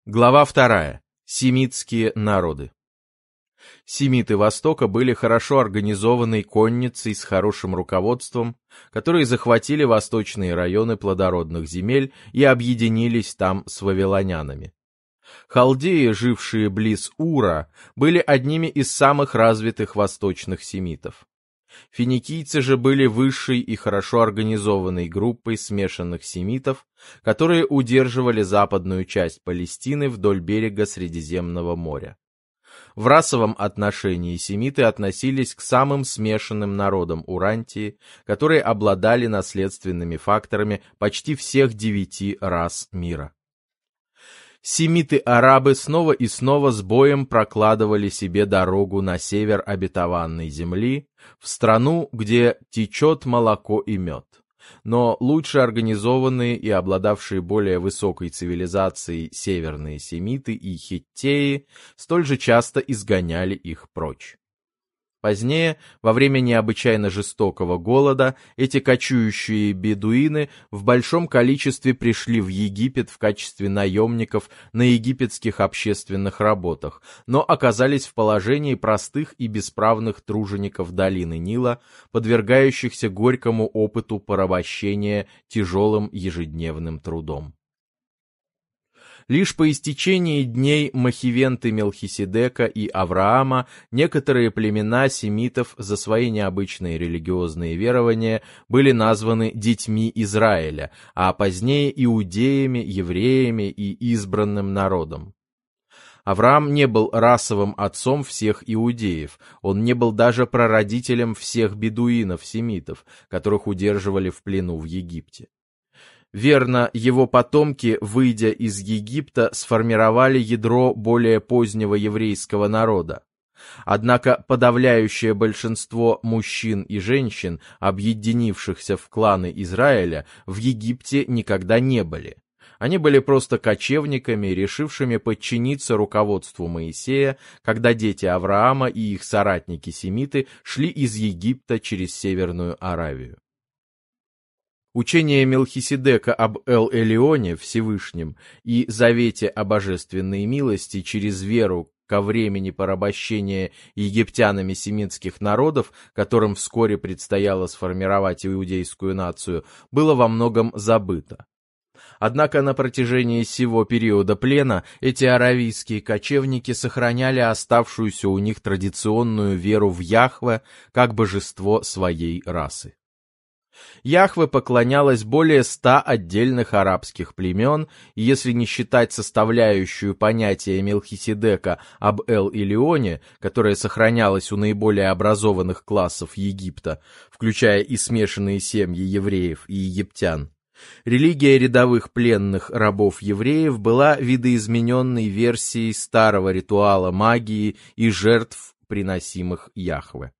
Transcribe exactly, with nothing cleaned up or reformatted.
Глава вторая. Семитские народы. Семиты Востока были хорошо организованной конницей с хорошим руководством, которые захватили восточные районы плодородных земель и объединились там с вавилонянами. Халдеи, жившие близ Ура, были одними из самых развитых восточных семитов. Финикийцы же были высшей и хорошо организованной группой смешанных семитов, которые удерживали западную часть Палестины вдоль берега Средиземного моря. В расовом отношении семиты относились к самым смешанным народам Урантии, которые обладали наследственными факторами почти всех девяти рас мира. Семиты-арабы снова и снова с боем прокладывали себе дорогу на север обетованной земли, в страну, где течет молоко и мед. Но лучше организованные и обладавшие более высокой цивилизацией северные семиты и хиттеи столь же часто изгоняли их прочь. Позднее, во время необычайно жестокого голода, эти кочующие бедуины в большом количестве пришли в Египет в качестве наемников на египетских общественных работах, но оказались в положении простых и бесправных тружеников долины Нила, подвергающихся горькому опыту порабощения тяжелым ежедневным трудом. Лишь по истечении дней Махивенты Мелхиседека и Авраама некоторые племена семитов за свои необычные религиозные верования были названы детьми Израиля, а позднее иудеями, евреями и избранным народом. Авраам не был расовым отцом всех иудеев, он не был даже прародителем всех бедуинов-семитов, которых удерживали в плену в Египте. Верно, его потомки, выйдя из Египта, сформировали ядро более позднего еврейского народа. Однако подавляющее большинство мужчин и женщин, объединившихся в кланы Израиля, в Египте никогда не были. Они были просто кочевниками, решившими подчиниться руководству Моисея, когда дети Авраама и их соратники-семиты шли из Египта через Северную Аравию. Учение Мелхиседека об Эл-Элионе, Всевышнем, и завете о божественной милости через веру ко времени порабощения египтянами семитских народов, которым вскоре предстояло сформировать иудейскую нацию, было во многом забыто. Однако на протяжении всего периода плена эти аравийские кочевники сохраняли оставшуюся у них традиционную веру в Яхве как божество своей расы. Яхве поклонялось более ста отдельных арабских племен, и если не считать составляющую понятие Мелхиседека об Эл-Элионе, которое сохранялось у наиболее образованных классов Египта, включая и смешанные семьи евреев и египтян, религия рядовых пленных рабов-евреев была видоизмененной версией старого ритуала магии и жертв, приносимых Яхве.